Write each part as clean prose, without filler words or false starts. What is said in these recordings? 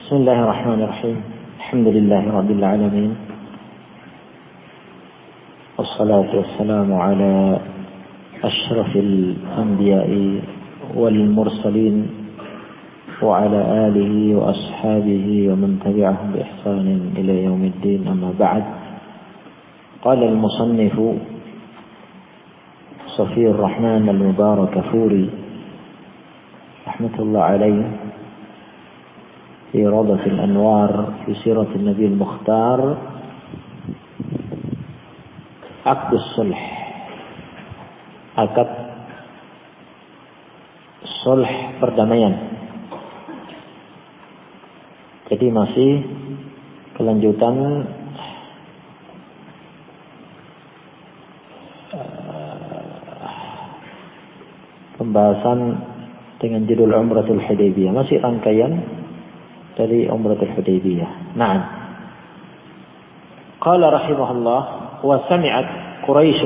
Bismillahirrahmanirrahim. Alhamdulillahirabbil alamin. Wassalatu wassalamu ala asyrafil anbiya'i wal mursalin wa ala alihi wa ashabihi wa man tabi'ahum bi ihsanin ila yaumiddin, amma ba'd. Qala al-musannif Safiyur Rahman al-Mubarakfuri rahmatullah alayhi في روضة الأنوار في سيرة النبي المختار عقد الصلح. Akad sulh, perdamaian. Jadi masih kelanjutan pembahasan dengan judul Umratul Hudaybiyah, masih rangkaian dari Umratul Hudaybiyah. Naam. Qala rahimahullah, wa sami'at Quraisy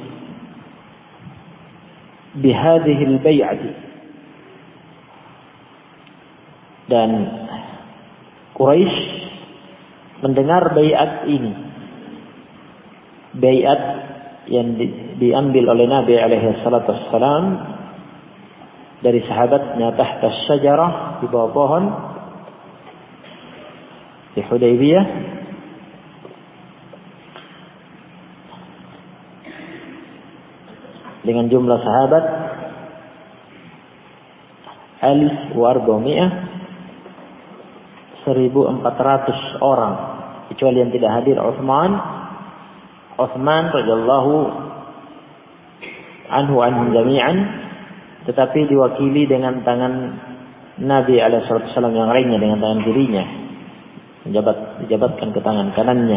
bihadhihi al-bay'ati. Dan Quraisy mendengar bayat ini. Bayat yang diambil oleh Nabi alaihi salatu wassalam dari sahabatnya tahta syajarah, di bawah pohon di Hudaybiyah, dengan jumlah sahabat 1,400 orang, kecuali yang tidak hadir Utsman radhiyallahu anhum jami'an, tetapi diwakili dengan tangan Nabi alaihi wasallam yang lainnya, dengan tangan kirinya, dijabatkan ke tangan kanannya,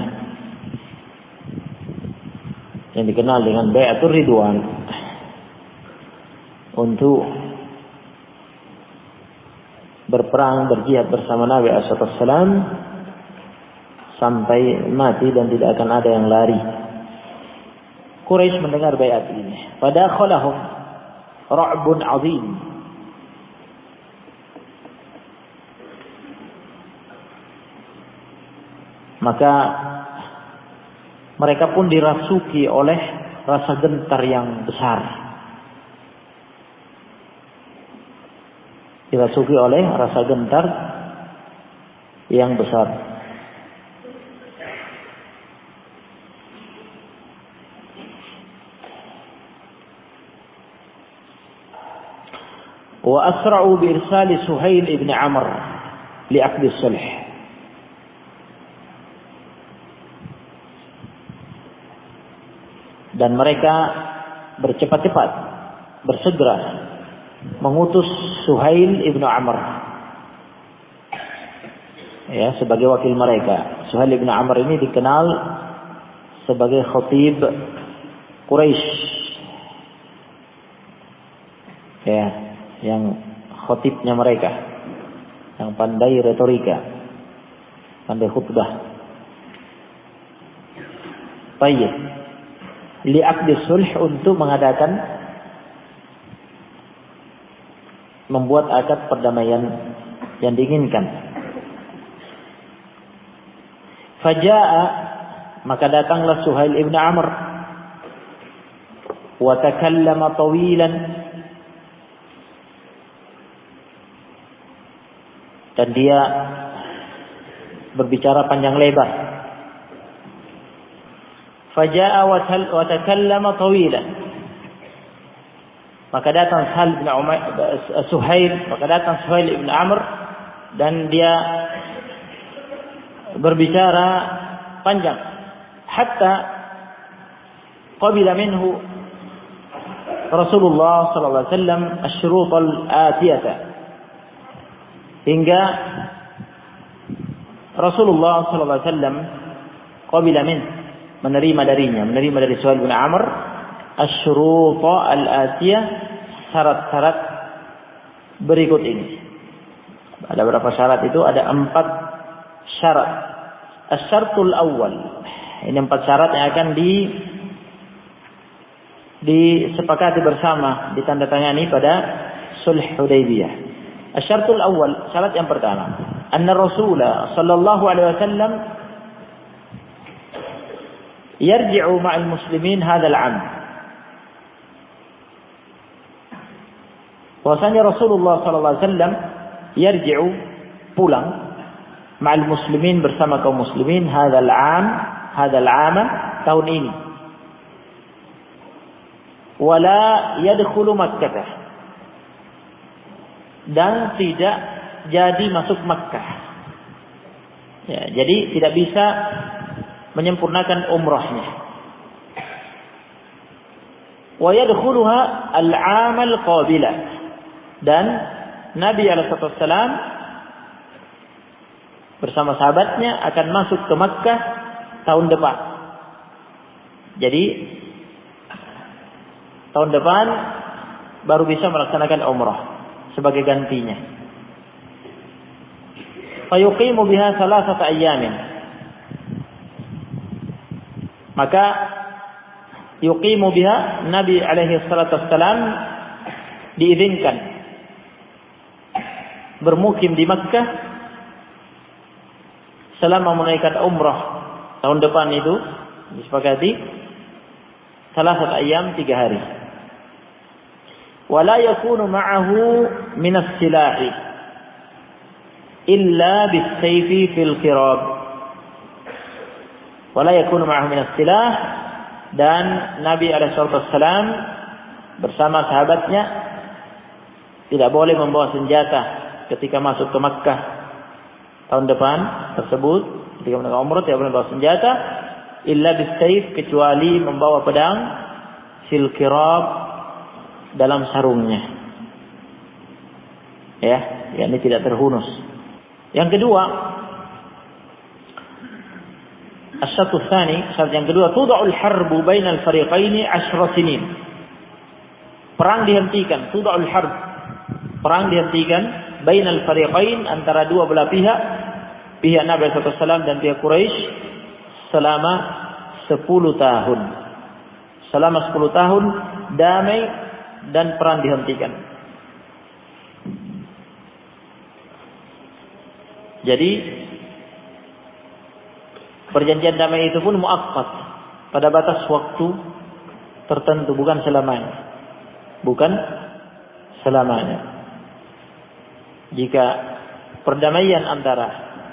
yang dikenal dengan Bai'atur Ridwan, untuk berperang, berjihad bersama Nabi SAW sampai mati dan tidak akan ada yang lari. Quraisy mendengar baiat ini, fadakhalahum ra'bun 'azim. Maka mereka pun dirasuki oleh rasa gentar yang besar. Dirasuki oleh rasa gentar yang besar. Wa asra'u bi irsali Suhail ibn Amr li aqdi sulh. Dan mereka bercepat-cepat, bersegera mengutus Suhail ibn Amr, ya, sebagai wakil mereka. Suhail ibn Amr ini dikenal sebagai khatib Quraisy, ya, yang khatibnya mereka, yang pandai retorika, pandai khutbah. Baik. Li'aqdi sulh, untuk mengadakan, membuat akad perdamaian yang diinginkan. Faja'a, maka datanglah Suhail ibn Amr, wa takallama tawilan, dan dia berbicara panjang lebar. Faja'a wa takallama tawilan, maka datang Suhail ibn Amr, dan dia berbicara panjang. Hatta qabila minhu Rasulullah sallallahu alaihi wasallam asy-syurut al-atiyata, hingga Rasulullah sallallahu alaihi wasallam qabila minhu, menerima dari Suhail bin Amr asy-syurut al-atiyah, syarat-syarat berikut ini. Ada berapa syarat itu? Ada 4 syarat. Asy-syartul awwal, ini 4 syarat yang akan disepakati bersama, ditandatangani pada sulh Hudaybiyah. Asy-syartul awwal, syarat yang pertama. anna Rasulullah sallallahu alaihi wasallam yarji'u ma'al muslimin hadzal 'am. Bahwasanya Rasulullah sallallahu alaihi wasallam yarji'u, pulang, ma'al muslimin, bersama kaum muslimin, hadzal 'am, tahun ini. Wala yadkhulu Makkah, dan tidak jadi masuk Makkah. Ya, jadi tidak bisa menyempurnakan umrahnya. Wa yadkhuluha al-'am al-qabila, dan Nabi alaihi wasallam bersama sahabatnya akan masuk ke Makkah tahun depan. Jadi tahun depan baru bisa melaksanakan umrah sebagai gantinya. Fayuqimu biha 3 ayyamin. Maka yuqimu biha, Nabi alaihi salatu wassalam diizinkan bermukim di Makkah selama menunaikan umrah tahun depan itu, disepakati 3 ayyam, 3 hari. Wala yakunu ma'ahu min as-silahi illa bis-sayfi fil qirab. Wala yakunu ma'ahu min as-silah, dan Nabi alaihi wasallam bersama sahabatnya tidak boleh membawa senjata ketika masuk ke Makkah tahun depan tersebut. Ketika menunaikan umrah tidak boleh membawa senjata illa bis-sayf, kecuali membawa pedang, fil qirab, dalam sarungnya. Ya, yakni tidak terhunus. Yang kedua, as-syartu tsani, syarat yang kedua, tuda'ul harbu bainal fariqaini 10 sinin. Perang dihentikan, tuda'ul harb, perang dihentikan bainal fariqain, antara dua belah pihak, pihak Nabi sallallahu alaihi wasallam dan pihak Quraisy, selama 10 tahun. Selama 10 tahun damai dan perang dihentikan. Jadi perjanjian damai itu pun muaqqat, pada batas waktu tertentu, bukan selamanya. Bukan selamanya. Jika perdamaian antara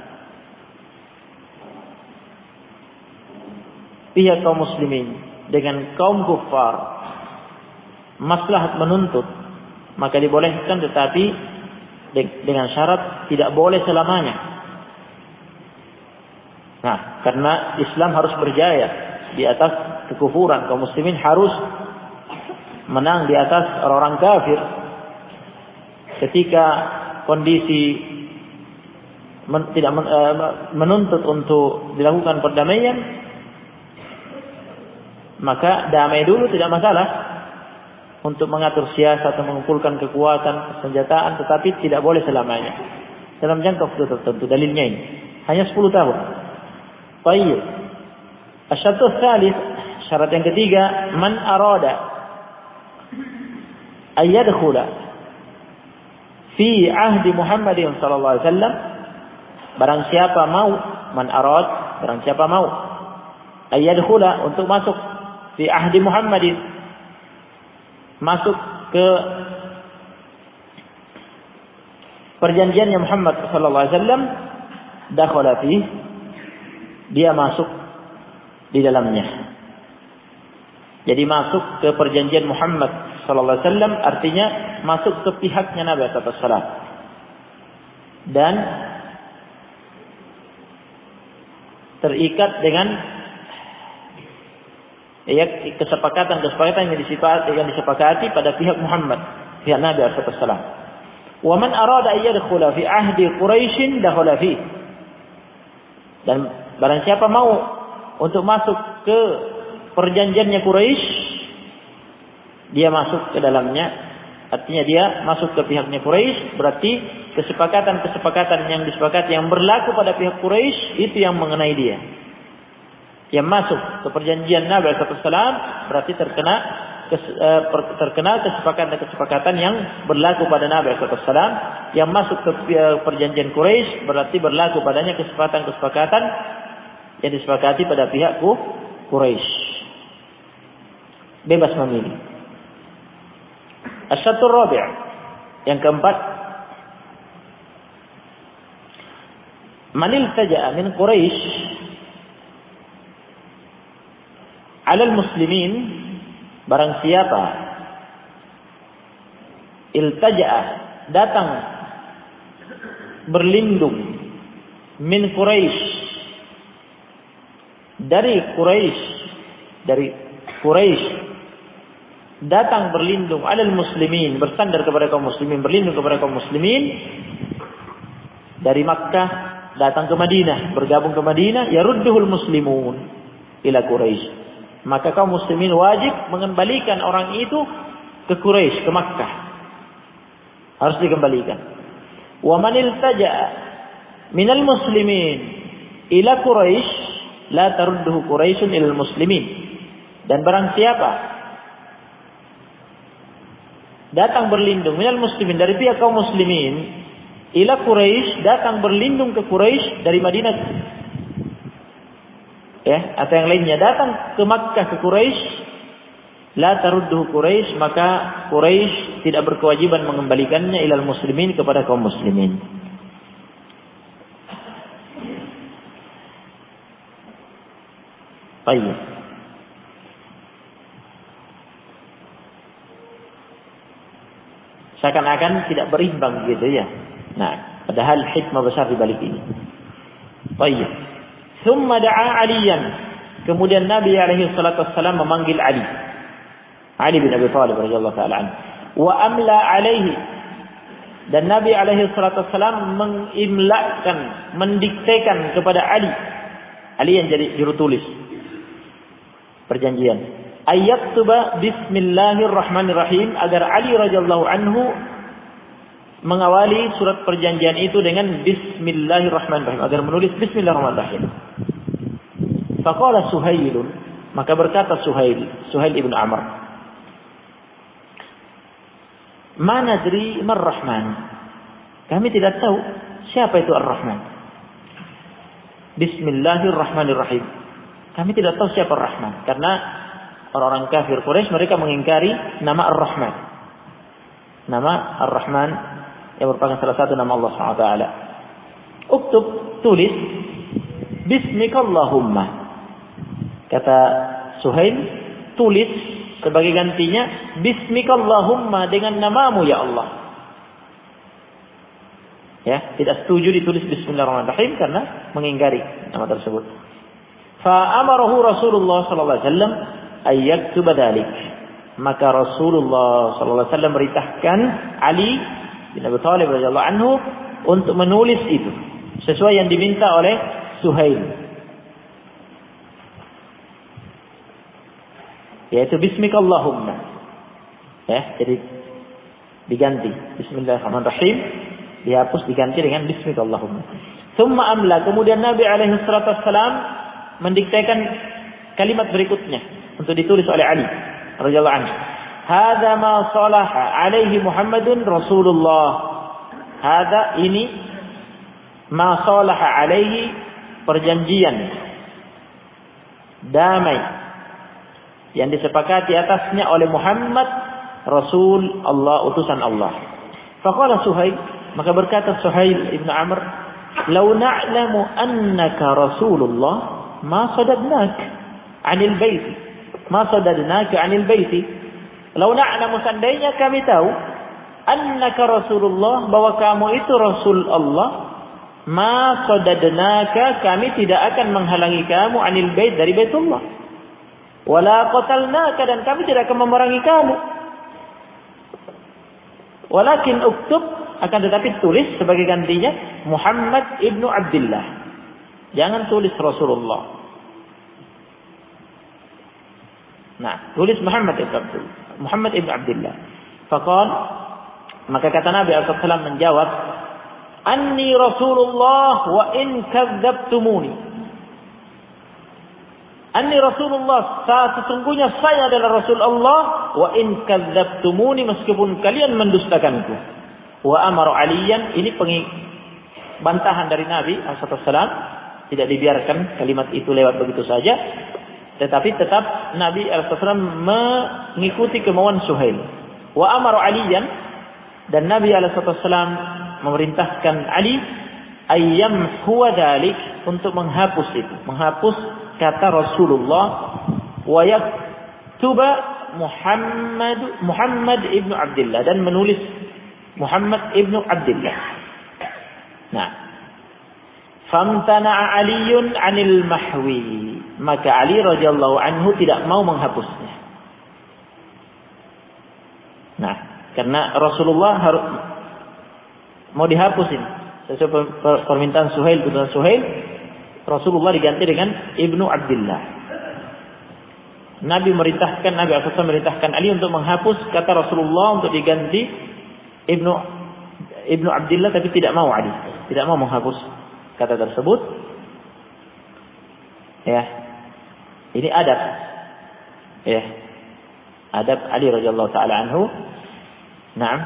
pihak kaum muslimin dengan kaum kufar maslahat menuntut, maka dibolehkan, tetapi dengan syarat tidak boleh selamanya. Nah, karena Islam harus berjaya di atas kekufuran, kaum muslimin harus menang di atas orang-orang kafir. Ketika kondisi tidak menuntut untuk dilakukan perdamaian, maka damai dulu, tidak masalah, untuk mengatur siasat atau mengumpulkan kekuatan senjataan, tetapi tidak boleh selamanya dalam jangka waktu tertentu. Dalilnya ini hanya 10 tahun. Baik. Asyartu tsalits, syarat yang ketiga, man arada ayyadkhula fi ahdi Muhammadin sallallahu alaihi wasallam, barang siapa mau, man arad, barang siapa mau, ayyadkhula, untuk masuk, fi ahdi Muhammadin, masuk ke perjanjiannya Muhammad sallallahu alaihi wasallam, dakhala fi, dia masuk di dalamnya. Jadi masuk ke perjanjian Muhammad sallallahu alaihi wasallam artinya masuk ke pihaknya Nabi sallallahu alaihi wasallam, dan terikat dengan kesepakatan yang disepakati pada pihak Muhammad, pihak Nabi sallallahu alaihi wasallam. Wa man arada an yadkhula fi ahdi Quraisy dakhala fi, dan barang siapa mau untuk masuk ke perjanjiannya Quraisy, dia masuk ke dalamnya. Artinya dia masuk ke pihaknya Quraisy, berarti kesepakatan yang disepakati yang berlaku pada pihak Quraisy itu yang mengenai dia. Yang masuk ke perjanjian Nabi sallallahu alaihi wasallam berarti terkena terkenal kesepakatan yang berlaku pada Nabi SAW yang masuk ke perjanjian Quraisy, berarti berlaku padanya kesepakatan yang disepakati pada pihak Quraisy. Bebas memilih. Asy-syartur rabi', yang keempat, man iltaja'a min Quraisy 'ala al-muslimin, barang siapa iltaja'a, datang berlindung, min Quraisy, dari Quraisy datang berlindung, 'alal muslimin, bersandar kepada kaum muslimin, berlindung kepada kaum muslimin, dari Makkah datang ke Madinah, bergabung ke Madinah, yarudduhul muslimun ila Quraisy, maka kaum muslimin wajib mengembalikan orang itu ke Quraisy, ke Makkah, harus dikembalikan. Wa man iltaja'a minal muslimin ila Quraisy la tarudduhu Quraisyun ilal muslimin, dan barang siapa datang berlindung minal muslimin, dari pihak kaum muslimin, ila Quraisy, datang berlindung ke Quraisy dari Madinah, ya, atau yang lainnya, datang ke Makkah ke Quraisy, la tarudduhu Quraisy, maka Quraisy tidak berkewajiban mengembalikannya ilal muslimin, kepada kaum muslimin. Baik. Seakan-akan tidak berimbang gitu ya. Nah, padahal hikmah besar di balik ini. Baik. Thumma da'a Aliyan. Kemudian Nabi alaihi salatu wassalam memanggil Ali bin Abi Thalib radhiyallahu ta'ala anhu. Wa amla alaihi. Dan Nabi alaihi salatu wassalam mengimlakan, mendiktekan kepada Ali yang jadi juru tulis perjanjian, ayyaktuba bismillahirrahmanirrahim, agar Ali radhiyallahu anhu mengawali surat perjanjian itu dengan bismillahirrahmanirrahim, agar menulis bismillahirrahmanirrahim. Faqala Suhail, maka berkata Suhail ibn Amr, ma nadri mar rahman, kami tidak tahu siapa itu ar-Rahman. Bismillahirrahmanirrahim, kami tidak tahu siapa ar-Rahman, karena orang-orang kafir Quraisy mereka mengingkari nama Ar-Rahman. Nama Ar-Rahman yang merupakan salah satu nama Allah SWT. Uktub, tulis, Bismikallahumma. Kata Suhail, tulis sebagai gantinya, Bismikallahumma, dengan namamu ya Allah. Ya, tidak setuju ditulis Bismillahirrahmanirrahim karena mengingkari nama tersebut. Fa'amarahu Rasulullah sallallahu alaihi wasallam ayyaktuba dzalik, maka Rasulullah sallallahu alaihi wasallam merintahkan Ali bin Abi Thalib radhiyallahu anhu untuk menulis itu sesuai yang diminta oleh Suhail, yaitu bismikallahumma, ya, jadi diganti bismillahirrahmanirrahim, dihapus diganti dengan bismikallahumma. Tsumma amla, kemudian Nabi alaihi salatu wasallam mendiktekan kalimat berikutnya untuk ditulis oleh Ali radhiyallahu anhu. Hadza ma salaha alaihi Muhammadun Rasulullah. Hadza, ini, ma salaha alaihi, perjanjian damai yang disepakati atasnya oleh Muhammad Rasul Allah, utusan Allah. Faqala Suhail, maka berkata Suhail ibn Amr, law na'lamu annaka Rasulullah ma sadadnak 'anil bait, ma sadadnak 'anil bait. Law na'lamu, seandainya kami tahu, annaka Rasulullah, bahwa kamu itu Rasul Allah, ma sadadnaka, kami tidak akan menghalangi kamu 'anil bait, dari Baitullah. Wala qatalnaka, dan kami tidak akan memerangi kamu. Walakin uktub, akan tetapi tulis sebagai gantinya Muhammad ibnu Abdullah. Jangan tulis Rasulullah. Nah, tulis Muhammad ibnu Abdullah. Faqal, maka kata Nabi SAW menjawab, anni Rasulullah wa in kadzabtumuni. Anni Rasulullah, sesungguhnya saya adalah Rasul Allah, wa in kadzabtumuni, meskipun kalian mendustakanku. Wa amara Aliyan, ini bantahan dari Nabi SAW, tidak dibiarkan kalimat itu lewat begitu saja, tetapi tetap Nabi SAW mengikuti kemauan Suhail. Wa amara Aliyan, dan Nabi SAW memerintahkan Ali ayyam huwa dalik, untuk menghapus itu, menghapus kata Rasulullah, wa yaktuba Muhammad ibnu Abdullah, dan menulis Muhammad ibnu Abdullah. Nah, famtana'a Aliyun 'anil mahwi, maka Ali radhiyallahu anhu tidak mau menghapusnya. Nah, karena Rasulullah harus mau dihapusin sesuai permintaan Suhail, keputusan Suhail, Rasulullah diganti dengan Ibnu Abdullah. Nabi SAW merintahkan Ali untuk menghapus kata Rasulullah untuk diganti Ibnu Abdullah, tapi tidak mau Ali, tidak mau menghapus kata tersebut. Ya, ini adab. Ya, adab Ali radhiyallahu taala anhu. Naam.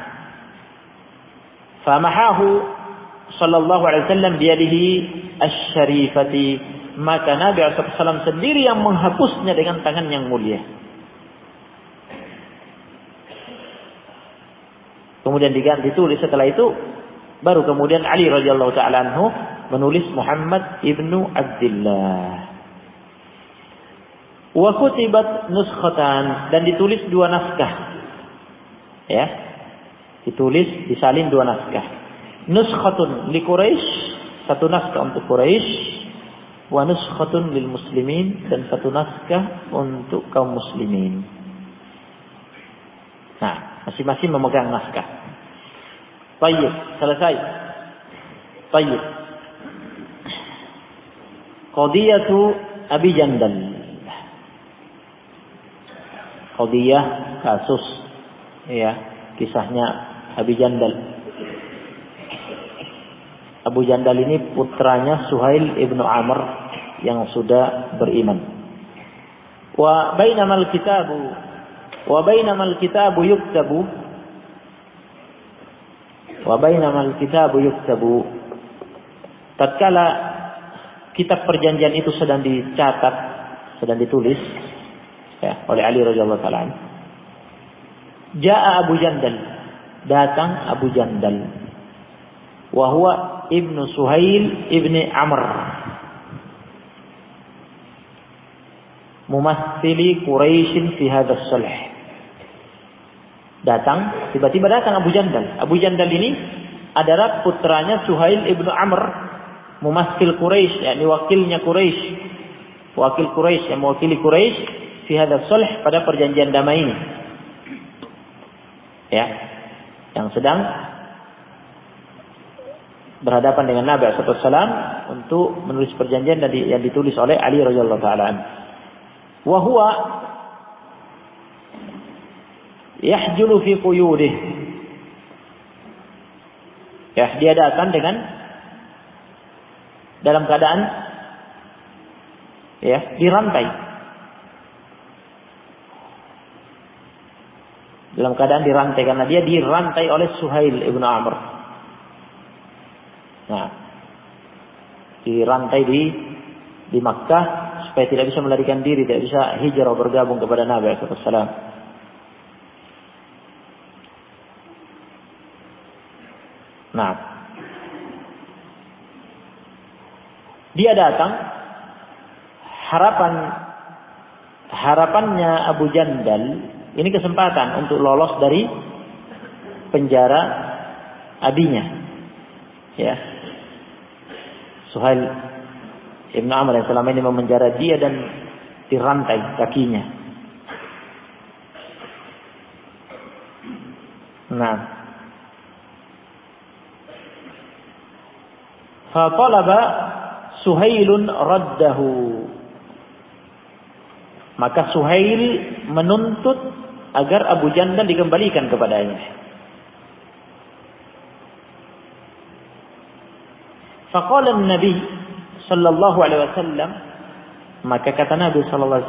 Famahahu sallallahu alaihi wasallam biyadihi asy-syarifati, maka Nabi SAW sendiri yang menghapusnya dengan tangan yang mulia. Kemudian diganti tulis, setelah itu baru kemudian Ali radhiyallahu taala anhu menulis Muhammad ibnu Abdullah. Wa kutibat nuskhatan, dan ditulis dua naskah. Ya. Ditulis, disalin dua naskah. Nuskhatun li Quraisy, satu naskah untuk Quraisy, wa nuskhatun lil muslimin, dan satu naskah untuk kaum muslimin. Nah, masing-masing memegang naskah. Baik, selesai. Baik. Qadiyatu Abi Jandal. Qadiyah, kasus, ya, kisahnya Abi Jandal. Abu Jandal ini putranya Suhail ibnu Amr yang sudah beriman. Wa bainamal kitabu yuktabu. Tatkala kitab perjanjian itu sedang dicatat, sedang ditulis, ya, oleh Ali radhiyallahu taala. Jaa Abu Jandal, datang Abu Jandal. Wa huwa ibnu Suhail ibni Amr, mumathili Quraisy fi hadzal sulh. Tiba-tiba datang Abu Jandal. Abu Jandal ini adalah putranya Suhail ibnu Amr, mumathil Quraisy, yakni wakilnya Quraisy, wakil Quraisy yang mewakili Quraisy fi hadzal sulh, pada perjanjian damai ini. Ya, yang sedang berhadapan dengan Nabi SAW untuk menulis perjanjian yang ditulis oleh Ali radhiyallahu taala. Wa huwa yahjulu fi quyudih. Ya, dia datang dalam keadaan, ya, dirantai. Dalam keadaan dirantai, karena dia dirantai oleh Suhail ibnu Amr. Nah, dirantai di Makkah supaya tidak bisa melarikan diri, tidak bisa hijrah bergabung kepada Nabi SAW. Nah, dia datang, harapannya Abu Jandal ini kesempatan untuk lolos dari penjara abinya, ya, Suhail ibn Amr yang selama ini memenjara dia dan dirantai kakinya. Nah, fa talaba Suhailun raddahu, maka Suhail menuntut agar Abu Jandal dikembalikan kepadanya. Faqala an-Nabi sallallahu alaihi wasallam, Maka kata Nabi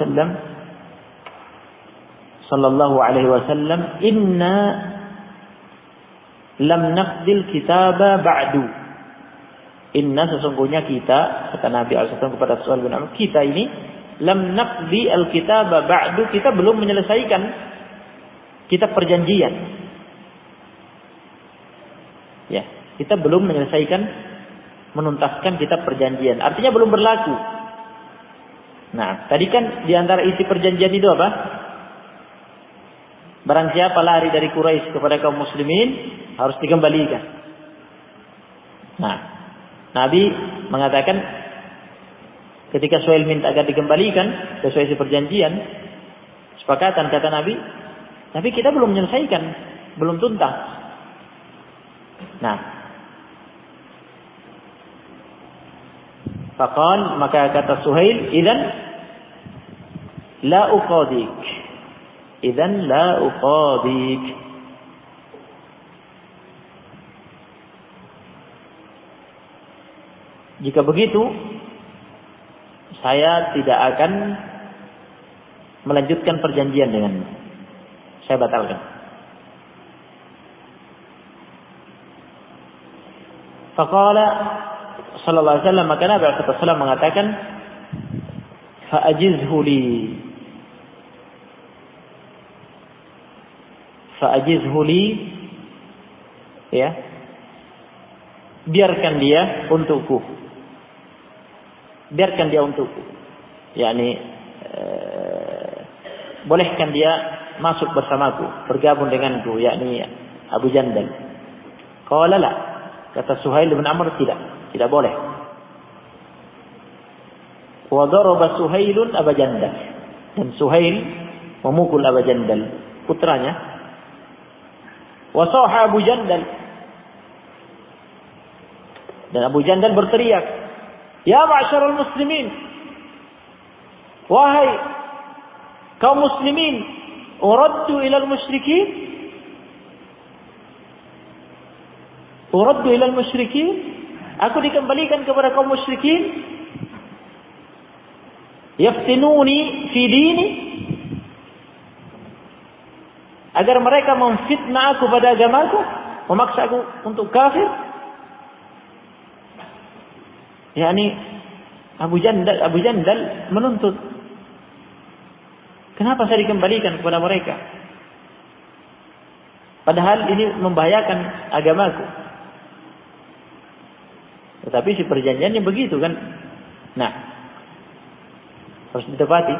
sallallahu alaihi wasallam, "Inna lam naqdil kitaba ba'du." Inna, sesungguhnya kita, kata Nabi SAW kepada Suhail bin Amr, kita ini lam naqdi al-kitaba ba'du, kita belum menyelesaikan kitab perjanjian. Ya, kita belum menyelesaikan, menuntaskan kitab perjanjian. Artinya belum berlaku. Nah, tadi kan di antara isi perjanjian itu apa? Barang siapa lari dari Quraisy kepada kaum muslimin harus dikembalikan. Nah, Nabi mengatakan ketika Suhail minta agar dikembalikan sesuai isi perjanjian, sepakatan kata Nabi, tapi kita belum menyelesaikan, belum tuntas. Nah, faqal, maka kata Suhail, "Idzan la uqadik." Idzan la uqadik. Jika begitu, saya tidak akan melanjutkan perjanjian denganmu. Saya batalkan. Faqala sallallahu alaihi wasallam, maka Nabi sallallahu alaihi wasallam mengatakan, "Fa'ajizhu li." Fa'ajizhu li, ya. Biarkan dia untukku. Biarkan dia untukku. yakni bolehkan dia masuk bersamaku, bergabung denganku, yakni Abu Jandal. Qala la, kata Suhail bin Amr, tidak boleh. Wa daraba Suhailun Abu Jandal, dan Suhail memukul Abu Jandal, putranya. Wa saha Abu Jandal, dan Abu Jandal berteriak, "Ya ma'syarul muslimin, wahai kaum muslimin, uraddu ilal musyrikin, uraddu ilal musyrikin, aku dikembalikan kepada kaum musyrikin, yaftinuni fi dini, agar mereka memfitnah aku pada agamaku, memaksa aku untuk kafir." yakni Abu Jandal menuntut, kenapa saya dikembalikan kepada mereka? Padahal ini membahayakan agamaku. Tetapi si perjanjiannya begitu kan. Nah, harus ditepati.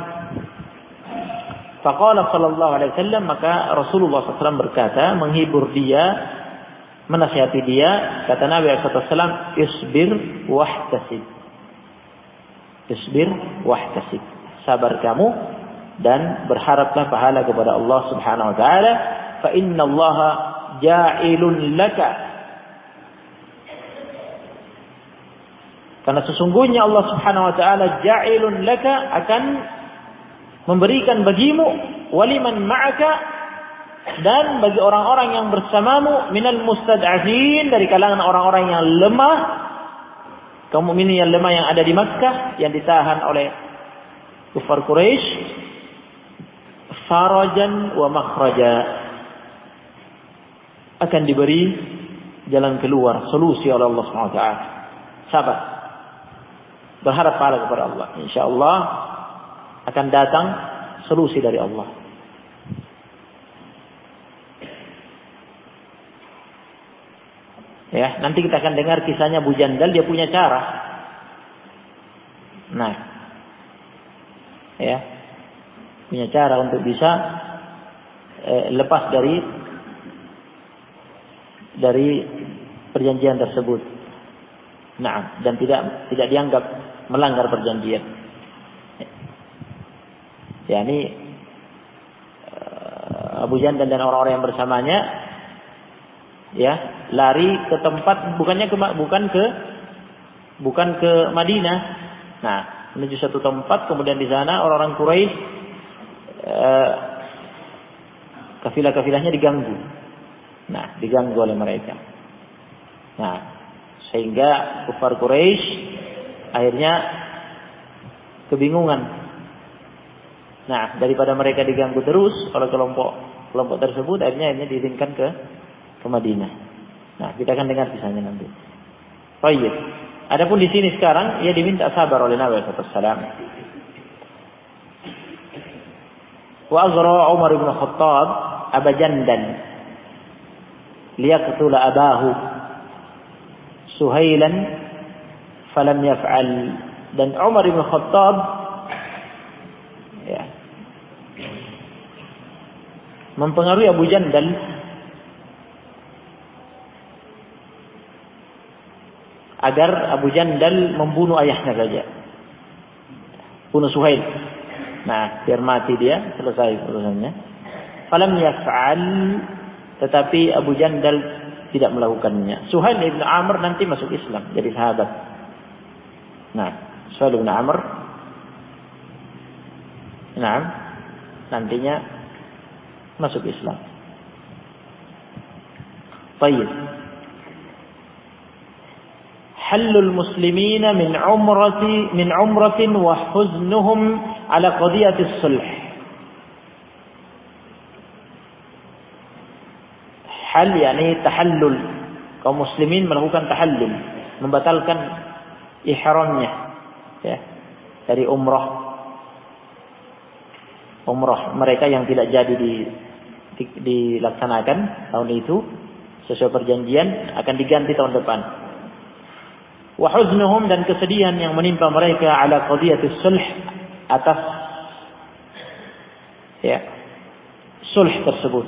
Faqala sallallahu alaihi wasallam, maka Rasulullah SAW berkata, menghibur dia, menasihati dia, kata Nabi SAW, "Isbir wahtasib." Isbir wahtasib. Sabar kamu dan berharaplah pahala kepada Allah Subhanahu wa taala. Fa innallaha ja'ilun laka. Karena sesungguhnya Allah Subhanahu wa taala ja'ilun laka, akan memberikan bagimu, waliman ma'aka, dan bagi orang-orang yang bersamamu, minal mustad'afin, dari kalangan orang-orang yang lemah, kaum mukminin yang lemah yang ada di Makkah, yang ditahan oleh kufar Quraisy, farajan wa makhraja, akan diberi jalan keluar, solusi oleh Allah Subhanahu wa taala. Sabar, berharap pahala kepada Allah, insyaallah akan datang solusi dari Allah. Ya, nanti kita akan dengar kisahnya Abu Jandal, dia punya cara. Nah, ya, punya cara untuk bisa lepas dari perjanjian tersebut. Nah, dan tidak dianggap melanggar perjanjian. Ya, ini Abu Jandal dan orang-orang yang bersamanya, ya, lari ke tempat, bukan ke Madinah. Nah, menuju satu tempat, kemudian di sana orang-orang Quraisy, kafilah-kafilahnya diganggu. Nah, diganggu oleh mereka. Nah, sehingga kufar Quraisy akhirnya kebingungan. Nah, daripada mereka diganggu terus oleh kelompok tersebut, akhirnya diizinkan ke Madinah. Nah, kita akan dengar kisahnya nanti. Baik. Adapun di sini sekarang ia diminta sabar oleh Nabi sallallahu alaihi wasallam. Wa azra Umar bin Khattab Aba Jandal liyaqtula abahu Suhailan falam yaf'al. Dan Umar bin Khattab ya, mempengaruhi Abu Jandal agar Abu Jandal membunuh ayahnya saja. Bunuh Suhail. Nah, biar mati dia, selesai urusannya. Falam yaf'al, tetapi Abu Jandal tidak melakukannya. Suhail ibn Amr nanti masuk Islam, jadi sahabat. Nah, Suhail ibn Amr, nah, nantinya masuk Islam. Baik. Halul muslimin min umratin wa huznuhum ala qadiyatis sulh. Hal yakni tahallul. Kaum muslimin melakukan tahallul, membatalkan ihramnya ya, dari umrah mereka yang tidak jadi dilaksanakan tahun itu sesuai perjanjian akan diganti tahun depan. Wa huznuhum, dan kesedihan yang menimpa mereka ala qadiyatis sulh, atas ya sulh tersebut.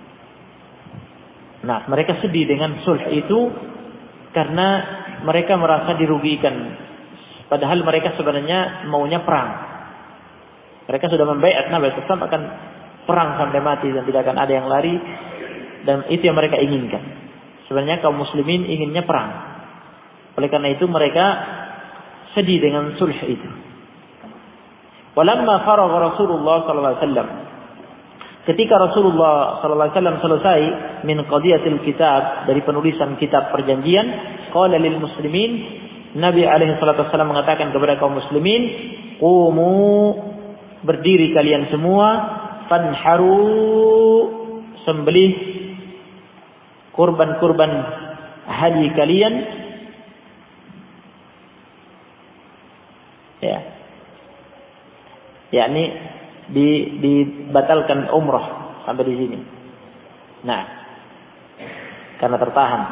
Nah, mereka sedih dengan sulh itu karena mereka merasa dirugikan, padahal mereka sebenarnya maunya perang. Mereka sudah membaiat Nabi sallallahu alaihi wasallam akan perang sampai mati dan tidak akan ada yang lari, dan itu yang mereka inginkan. Sebenarnya kaum muslimin inginnya perang. Oleh karena itu mereka sedih dengan sulh itu. Walamma faragha Rasulullah sallallahu alaihi wasallam, ketika Rasulullah sallallahu alaihi wasallam selesai min qadiyatil kitab, dari penulisan kitab perjanjian, qala lil muslimin, Nabi alaihi salatu wasallam mengatakan kepada kaum muslimin, qumu, berdiri kalian semua, fanharu, sembelih kurban-kurban haji kalian. Ya, yakni dibatalkan umrah sampai di sini. Nah, karena tertahan,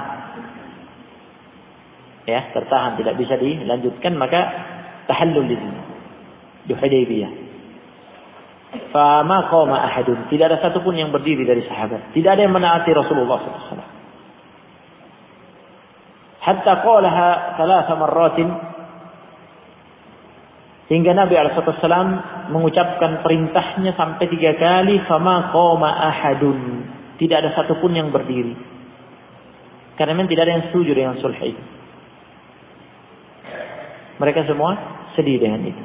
ya tertahan tidak bisa dilanjutkan, maka tahallul di sini di Hudaybiyah. Fama qama ahadun, tidak ada satupun yang berdiri dari sahabat, tidak ada yang menaati Rasulullah SAW. Hatta qalaha 3 marratin, hingga Nabi SAW mengucapkan perintahnya sampai 3 kali. Fama qama ahadun, tidak ada satupun yang berdiri, karena memang tidak ada yang setuju dengan sulh itu. Mereka semua sedih dengan itu.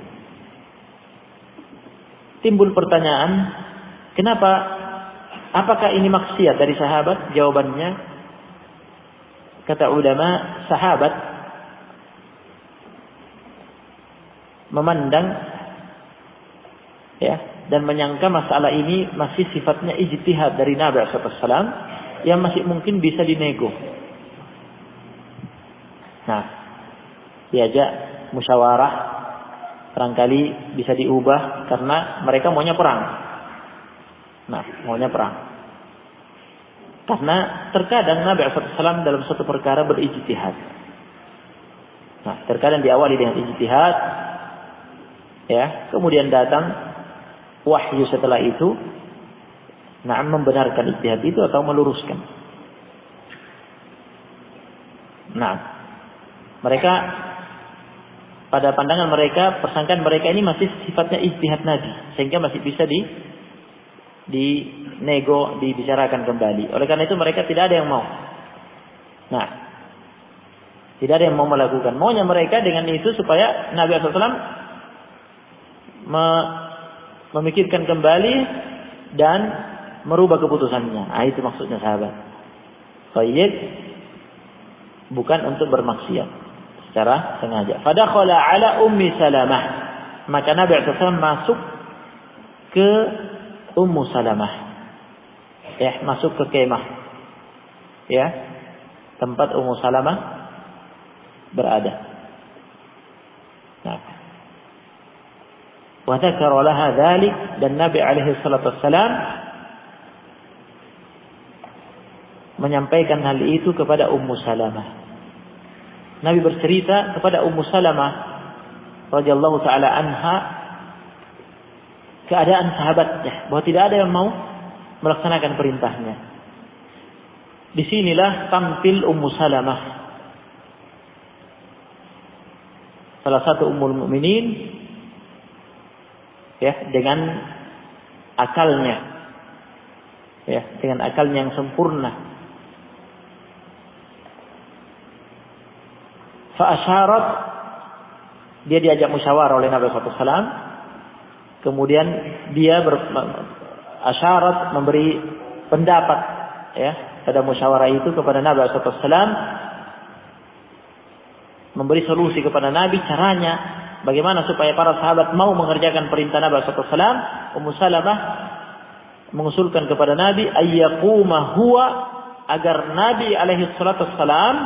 Timbul pertanyaan, kenapa? Apakah ini maksiat dari sahabat? Jawabannya, kata ulama, sahabat memandang ya dan menyangka masalah ini masih sifatnya ijtihad dari Nabi SAW yang masih mungkin bisa dinego. Nah, diajak musyawarah, barangkali bisa diubah karena mereka maunya perang. Nah, maunya perang. Karena terkadang Nabi SAW dalam suatu perkara berijtihad. Nah, terkadang diawali dengan ijtihad, ya, kemudian datang wahyu setelah itu, nah, membenarkan ijtihad itu atau meluruskan. Nah, mereka pada pandangan mereka, persangkaan mereka ini masih sifatnya ijtihad Nabi, sehingga masih bisa dinego, dibicarakan kembali. Oleh karena itu mereka tidak ada yang mau. Nah, tidak ada yang mau melakukan. Maunya mereka dengan itu supaya Nabi SAW memikirkan kembali dan merubah keputusannya. Nah, itu maksudnya sahabat. Baik, bukan untuk bermaksiat secara sengaja. Fadakhala ala Ummi Salamah, maka Nabi SAW masuk ke Ummu Salamah. Ya, masuk ke kemah. Ya, tempat Ummu Salamah berada. Nah, wa dzakara laha dzalik, dan Nabi alaihi salatu wassalam menyampaikan hal itu kepada Ummu Salamah. Nabi bercerita kepada Ummu Salamah radhiyallahu taala anha keadaan sahabatnya, bahwa tidak ada yang mau melaksanakan perintahnya. Disinilah tampil Ummu Salamah, salah satu ummul mukminin, ya, dengan akalnya, ya, dengan akalnya yang sempurna. Fa'asyarat, dia diajak musyawarah oleh Nabi SAW. Kemudian dia asyarat, memberi pendapat, ya, pada musyawarah itu kepada Nabi SAW, memberi solusi kepada Nabi caranya bagaimana supaya para sahabat mau mengerjakan perintah Nabi SAW. Ummu Salamah mengusulkan kepada Nabi ayyaquma huwa, agar Nabi alaihi salatu wassalam,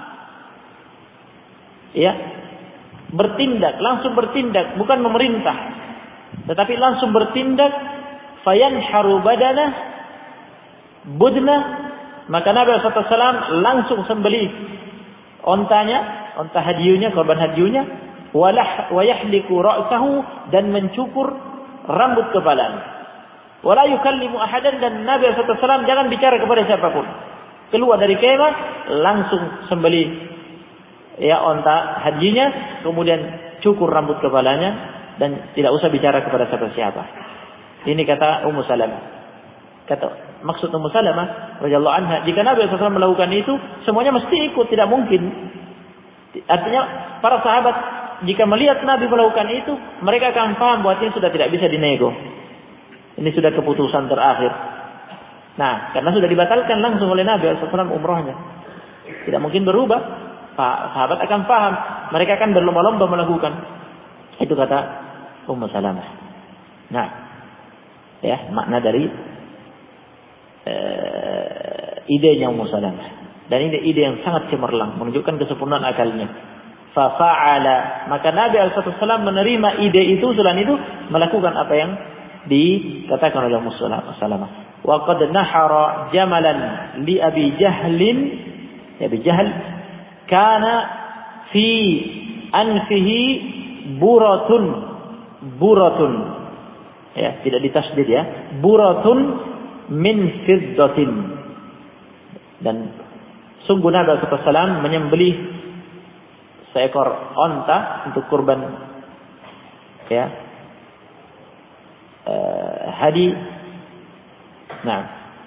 ya, bertindak, langsung bertindak, bukan memerintah, tetapi langsung bertindak. Fayanharu badana budna, maka Nabi SAW langsung sembelih ontanya, onta hadyunya, korban hadyunya, wa yahliku ra'sahu, dan mencukur rambut kepalanya. Wala yukallimu ahadan, dan Nabi SAW jangan bicara kepada siapapun. Keluar dari kemah langsung sembelih, ya, onta hajinya, kemudian cukur rambut kepalanya, dan tidak usah bicara kepada siapa-siapa. Ini kata Ummu Salamah. Kata maksud Ummu Salamah radhiyallahu anha, jika Nabi SAW melakukan itu, semuanya mesti ikut, tidak mungkin. Artinya para sahabat jika melihat Nabi melakukan itu, mereka akan paham bahwa ini sudah tidak bisa dinego. Ini sudah keputusan terakhir. Nah, karena sudah dibatalkan langsung oleh Nabi SAW umrahnya, tidak mungkin berubah. Sahabat akan paham, mereka akan berlomba-lomba melakukan. Itu kata Ummu Salamah. Nah, ya, makna dari idenya Ummu Salamah. Dan ini ide yang sangat cemerlang, menunjukkan kesempurnaan akalnya. Fa'ala, maka Nabi SAW menerima ide itu, usulan itu, melakukan apa yang dikatakan oleh Ummu Salamah. Wa qad nahara jamalan li Abi Jahlin, ya, Abi Jahl, kana fi anfihi buratun, ya, tidak ditasdid, ya, buratun min fiddatin. Dan sungguh Nabi SAW menyembelih seekor onta untuk kurban, ya, hadi. Nah,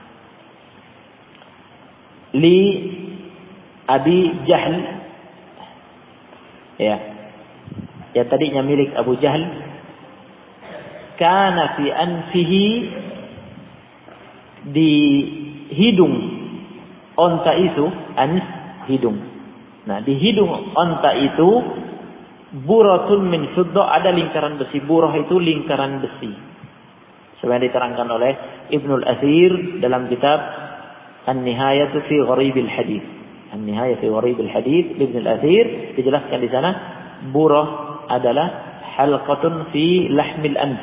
li Abi Jahl, ya, ya, tadinya milik Abu Jahl. Kana fi anfihi, di hidung onta itu, ans, hidung. Nah, di hidung onta itu buratun min fiddah, ada lingkaran besi. Burah itu lingkaran besi. Sebenarnya diterangkan oleh Ibnul Athir dalam kitab An-Nihayatu fi Gharibil Hadits. An-Nihayah fi Gharibil Hadits, Ibnul Athir dijelaskan di sana burah adalah halqatun fi lahmil anf.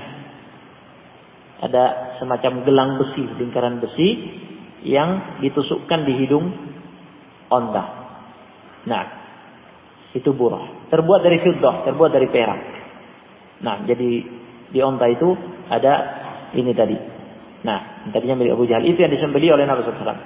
Ada semacam gelang besi, lingkaran besi yang ditusukkan di hidung onta. Nah, itu burah. Terbuat dari fiddah, terbuat dari perak. Nah, jadi di onta itu ada ini tadi. Nah, tadinya milik Abu Jahal, itu yang disembelih oleh Nabi SAW.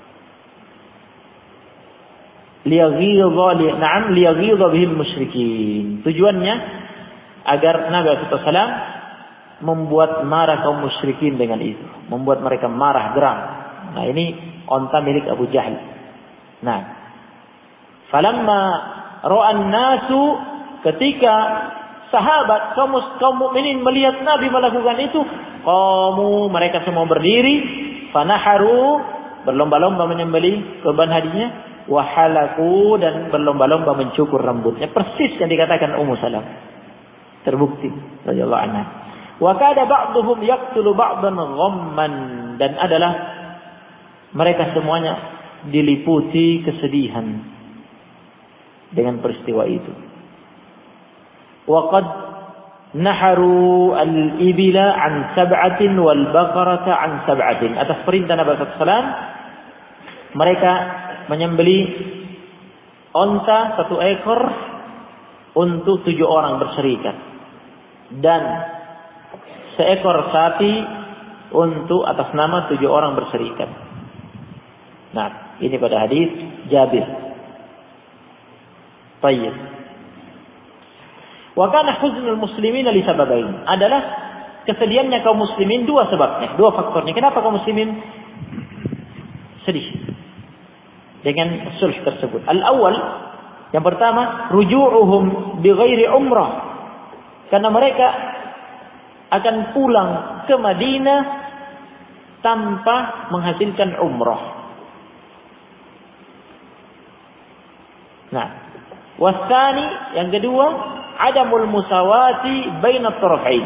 Liyaghidha bihil musyrikin. Tujuannya agar Nabi SAW membuat marah kaum musyrikin dengan itu, membuat mereka marah, geram. Nah, ini onta milik Abu Jahal. Nah, falamma ra'an nasu, ketika sahabat kaum mukminin melihat Nabi melakukan itu, qamu, mereka semua berdiri, fanaharu, berlomba-lomba menyembelih kurban hadinya, wahalaku, dan berlomba-lomba mencukur rambutnya, persis yang dikatakan Ummu Salamah. Terbukti radhiyallahu anha. Wa kada ba'dhum yaqtulu ba'dan ghamman, dan adalah mereka semuanya diliputi kesedihan dengan peristiwa itu. Wa qad naharu al-ibila an sab'atin wal baqarata an sab'atin. Atas perintah Nabi sallallahu alaihi wasallam mereka menyembeli onta 1 ekor untuk 7 orang berserikat, dan seekor sapi untuk atas nama 7 orang berserikat. Nah, ini pada hadis Jabir. Baik. Wa kana huznul muslimin li sababain. Adalah kesedihannya kaum muslimin 2 sebabnya, 2 faktornya. Kenapa kaum muslimin sedih dengan sulh tersebut? Al-awwal, yang pertama, ruju'uhum bighairi umrah. Karena mereka akan pulang ke Madinah tanpa menghasilkan umrah. Nah, wasani, yang kedua, adamul musawati bainat tarafain.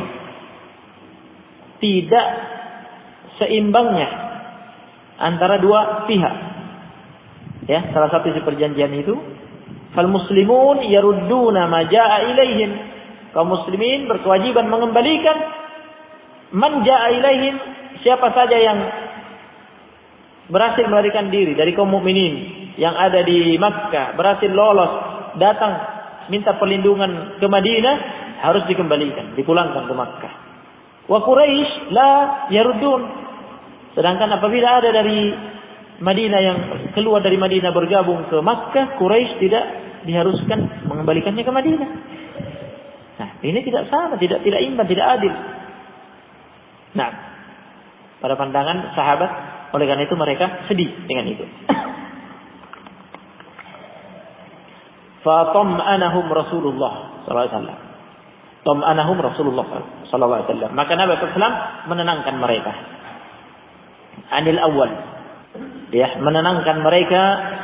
Tidak seimbangnya antara 2 pihak. Ya, salah satu di perjanjian itu, fal muslimun yarudduna ma jaa ilaihim. Kaum muslimin berkewajiban mengembalikan man jaa ilaihim, siapa saja yang berhasil melarikan diri dari kaum mukminin yang ada di Makkah, berhasil lolos datang minta perlindungan ke Madinah, harus dikembalikan, dipulangkan ke Makkah. Wa Quraisy la yaruddun. Sedangkan apabila ada dari Madinah yang keluar dari Madinah bergabung ke Makkah, Quraisy tidak diharuskan mengembalikannya ke Madinah. Nah, ini tidak sama, tidak imbang, tidak adil. Nah, pada pandangan sahabat, oleh karena itu mereka sedih dengan itu. Fatam'anahum Rasulullah sallallahu alaihi wasallam. Tam'anahum Rasulullah sallallahu alaihi wasallam. Maka Nabi sallallahu alaihi wasallam menenangkan mereka. Anil awal. Ya, menenangkan mereka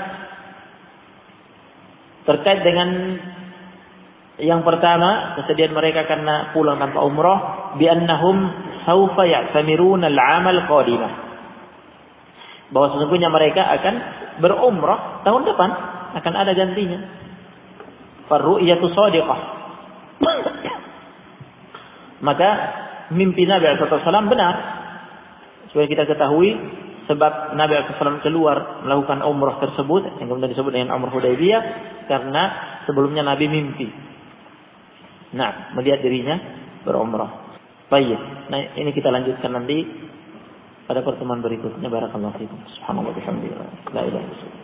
terkait dengan yang pertama, kesedihan mereka karena pulang tanpa umrah, bi annahum saufa ya'tamiruna al-'amal qadimah. Bahwa sesungguhnya mereka akan berumrah tahun depan, akan ada gantinya. Farru'yatu shadiqah. Maka mimpi Nabi sallallahu alaihi wasallam benar. Supaya kita ketahui sebab Nabi SAW keluar melakukan umrah tersebut, yang kemudian disebut dengan umrah Hudaybiyah, karena sebelumnya Nabi mimpi. Nah, melihat dirinya berumrah. Baik. Nah, ini kita lanjutkan nanti pada pertemuan berikutnya. Barakallahu fiikum. Subhanallah bihamdihi. La ilaha illallah.